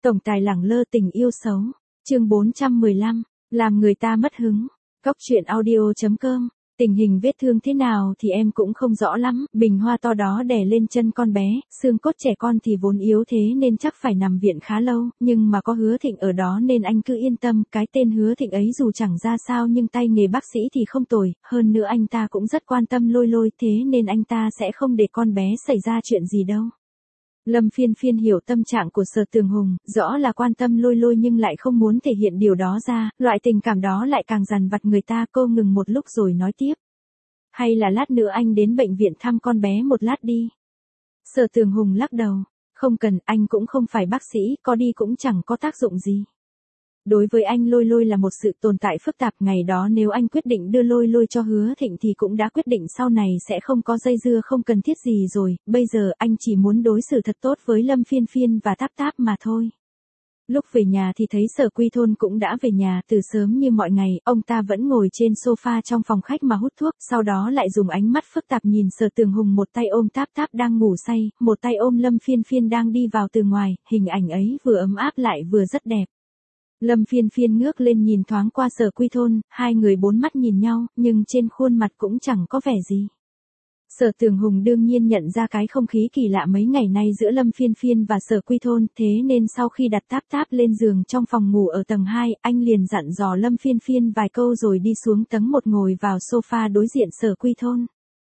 Tổng tài lẳng lơ tình yêu xấu. Chương 415, làm người ta mất hứng. Góc truyện audio.com. Tình hình vết thương thế nào thì em cũng không rõ lắm, bình hoa to đó đè lên chân con bé, xương cốt trẻ con thì vốn yếu thế nên chắc phải nằm viện khá lâu, nhưng mà có Hứa Thịnh ở đó nên anh cứ yên tâm, cái tên Hứa Thịnh ấy dù chẳng ra sao nhưng tay nghề bác sĩ thì không tồi, hơn nữa anh ta cũng rất quan tâm Lôi Lôi, thế nên anh ta sẽ không để con bé xảy ra chuyện gì đâu. Lâm Phiên Phiên hiểu tâm trạng của Sở Tường Hùng, rõ là quan tâm Lôi Lôi nhưng lại không muốn thể hiện điều đó ra, loại tình cảm đó lại càng dằn vặt người ta. Cô ngừng một lúc rồi nói tiếp. Hay là lát nữa anh đến bệnh viện thăm con bé một lát đi. Sở Tường Hùng lắc đầu. Không cần, anh cũng không phải bác sĩ, có đi cũng chẳng có tác dụng gì. Đối với anh Lôi Lôi là một sự tồn tại phức tạp, ngày đó nếu anh quyết định đưa Lôi Lôi cho Hứa Thịnh thì cũng đã quyết định sau này sẽ không có dây dưa không cần thiết gì rồi, bây giờ anh chỉ muốn đối xử thật tốt với Lâm Phiên Phiên và Táp Táp mà thôi. Lúc về nhà thì thấy Sở Quy Thôn cũng đã về nhà từ sớm như mọi ngày, ông ta vẫn ngồi trên sofa trong phòng khách mà hút thuốc, sau đó lại dùng ánh mắt phức tạp nhìn Sở Tường Hùng, một tay ôm Táp Táp đang ngủ say, một tay ôm Lâm Phiên Phiên đang đi vào từ ngoài, hình ảnh ấy vừa ấm áp lại vừa rất đẹp. Lâm Phiên Phiên ngước lên nhìn thoáng qua Sở Quy Thôn, hai người bốn mắt nhìn nhau, nhưng trên khuôn mặt cũng chẳng có vẻ gì. Sở Tường Hùng đương nhiên nhận ra cái không khí kỳ lạ mấy ngày nay giữa Lâm Phiên Phiên và Sở Quy Thôn, thế nên sau khi đặt Táp Táp lên giường trong phòng ngủ ở tầng 2, anh liền dặn dò Lâm Phiên Phiên vài câu rồi đi xuống tầng 1 ngồi vào sofa đối diện Sở Quy Thôn.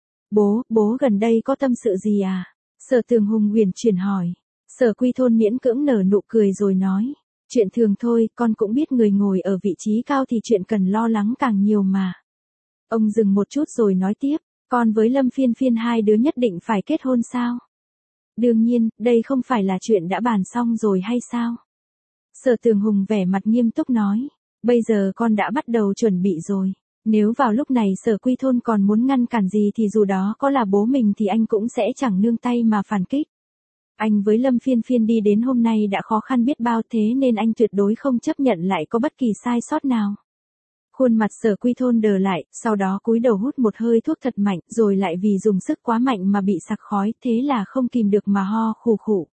Bố gần đây có tâm sự gì à? Sở Tường Hùng huyền chuyển hỏi. Sở Quy Thôn miễn cưỡng nở nụ cười rồi nói. Chuyện thường thôi, con cũng biết người ngồi ở vị trí cao thì chuyện cần lo lắng càng nhiều mà. Ông dừng một chút rồi nói tiếp, con với Lâm Phiên Phiên hai đứa nhất định phải kết hôn sao? Đương nhiên, đây không phải là chuyện đã bàn xong rồi hay sao? Sở Tường Hùng vẻ mặt nghiêm túc nói, bây giờ con đã bắt đầu chuẩn bị rồi. Nếu vào lúc này Sở Quy Thôn còn muốn ngăn cản gì thì dù đó có là bố mình thì anh cũng sẽ chẳng nương tay mà phản kích. Anh với Lâm Phiên Phiên đi đến hôm nay đã khó khăn biết bao, thế nên anh tuyệt đối không chấp nhận lại có bất kỳ sai sót nào. Khuôn mặt Sở Quy Thôn đờ lại, sau đó cúi đầu hút một hơi thuốc thật mạnh, rồi lại vì dùng sức quá mạnh mà bị sặc khói, thế là không kìm được mà ho khù khụ.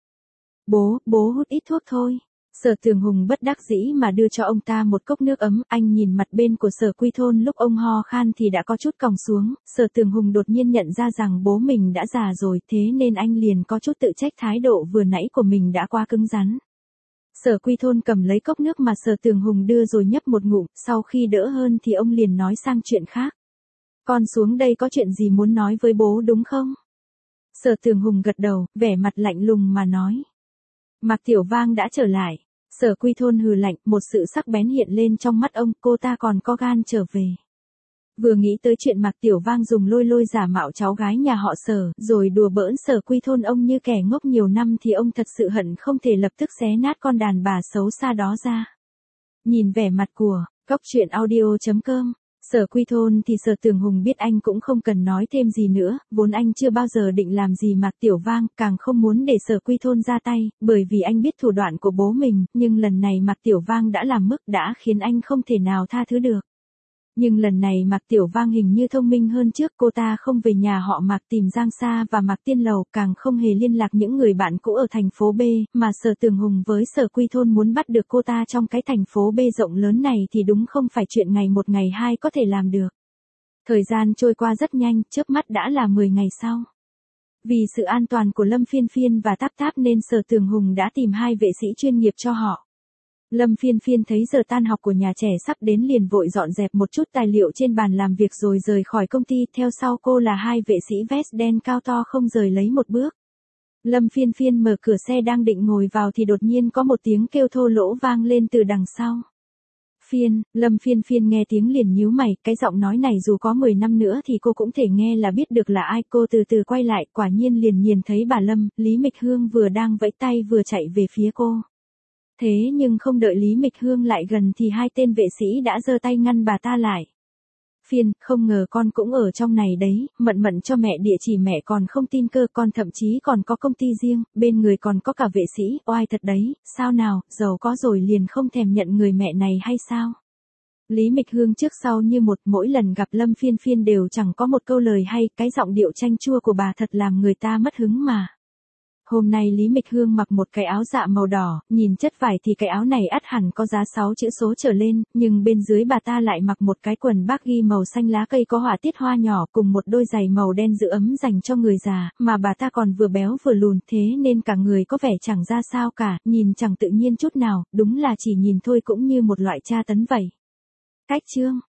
Bố hút ít thuốc thôi. Sở Tường Hùng bất đắc dĩ mà đưa cho ông ta một cốc nước ấm, anh nhìn mặt bên của Sở Quy Thôn lúc ông ho khan thì đã có chút còng xuống, Sở Tường Hùng đột nhiên nhận ra rằng bố mình đã già rồi, thế nên anh liền có chút tự trách thái độ vừa nãy của mình đã quá cứng rắn. Sở Quy Thôn cầm lấy cốc nước mà Sở Tường Hùng đưa rồi nhấp một ngụm, sau khi đỡ hơn thì ông liền nói sang chuyện khác. Con xuống đây có chuyện gì muốn nói với bố đúng không? Sở Tường Hùng gật đầu, vẻ mặt lạnh lùng mà nói. Mạc Tiểu Vang đã trở lại. Sở Quy Thôn hừ lạnh, một sự sắc bén hiện lên trong mắt ông, cô ta còn có gan trở về. Vừa nghĩ tới chuyện Mạc Tiểu Vang dùng Lôi Lôi giả mạo cháu gái nhà họ Sở, rồi đùa bỡn Sở Quy Thôn ông như kẻ ngốc nhiều năm thì ông thật sự hận không thể lập tức xé nát con đàn bà xấu xa đó ra. Nhìn vẻ mặt của góc truyện audio.com, Sở Quy Thôn thì Sở Tường Hùng biết anh cũng không cần nói thêm gì nữa, vốn anh chưa bao giờ định làm gì Mạc Tiểu Vang, càng không muốn để Sở Quy Thôn ra tay, bởi vì anh biết thủ đoạn của bố mình, nhưng lần này Mạc Tiểu Vang đã làm mức đã khiến anh không thể nào tha thứ được. Nhưng lần này Mạc Tiểu Vang hình như thông minh hơn trước, cô ta không về nhà họ Mạc tìm Giang Sa và Mạc Tiên Lầu, càng không hề liên lạc những người bạn cũ ở thành phố B, mà Sở Tường Hùng với Sở Quy Thôn muốn bắt được cô ta trong cái thành phố B rộng lớn này thì đúng không phải chuyện ngày một ngày hai có thể làm được. Thời gian trôi qua rất nhanh, chớp mắt đã là 10 ngày sau. Vì sự an toàn của Lâm Phiên Phiên và Táp Táp nên Sở Tường Hùng đã tìm hai vệ sĩ chuyên nghiệp cho họ. Lâm Phiên Phiên thấy giờ tan học của nhà trẻ sắp đến liền vội dọn dẹp một chút tài liệu trên bàn làm việc rồi rời khỏi công ty, theo sau cô là hai vệ sĩ vest đen cao to không rời lấy một bước. Lâm Phiên Phiên mở cửa xe đang định ngồi vào thì đột nhiên có một tiếng kêu thô lỗ vang lên từ đằng sau. Lâm Phiên Phiên nghe tiếng liền nhíu mày, cái giọng nói này dù có 10 năm nữa thì cô cũng thể nghe là biết được là ai. Cô từ từ quay lại, quả nhiên liền nhìn thấy bà Lâm, Lý Mịch Hương vừa đang vẫy tay vừa chạy về phía cô. Thế nhưng không đợi Lý Mịch Hương lại gần thì hai tên vệ sĩ đã giơ tay ngăn bà ta lại. Phiên, không ngờ con cũng ở trong này đấy, Mận cho mẹ địa chỉ mẹ còn không tin cơ, con thậm chí còn có công ty riêng, bên người còn có cả vệ sĩ, oai thật đấy, sao nào, giàu có rồi liền không thèm nhận người mẹ này hay sao? Lý Mịch Hương trước sau như một, mỗi lần gặp Lâm Phiên Phiên đều chẳng có một câu lời hay, cái giọng điệu chanh chua của bà thật làm người ta mất hứng mà. Hôm nay Lý Mịch Hương mặc một cái áo dạ màu đỏ, nhìn chất vải thì cái áo này ắt hẳn có giá 6 chữ số trở lên, nhưng bên dưới bà ta lại mặc một cái quần baggy màu xanh lá cây có họa tiết hoa nhỏ cùng một đôi giày màu đen giữ ấm dành cho người già, mà bà ta còn vừa béo vừa lùn, thế nên cả người có vẻ chẳng ra sao cả, nhìn chẳng tự nhiên chút nào, đúng là chỉ nhìn thôi cũng như một loại tra tấn vậy. Cách chương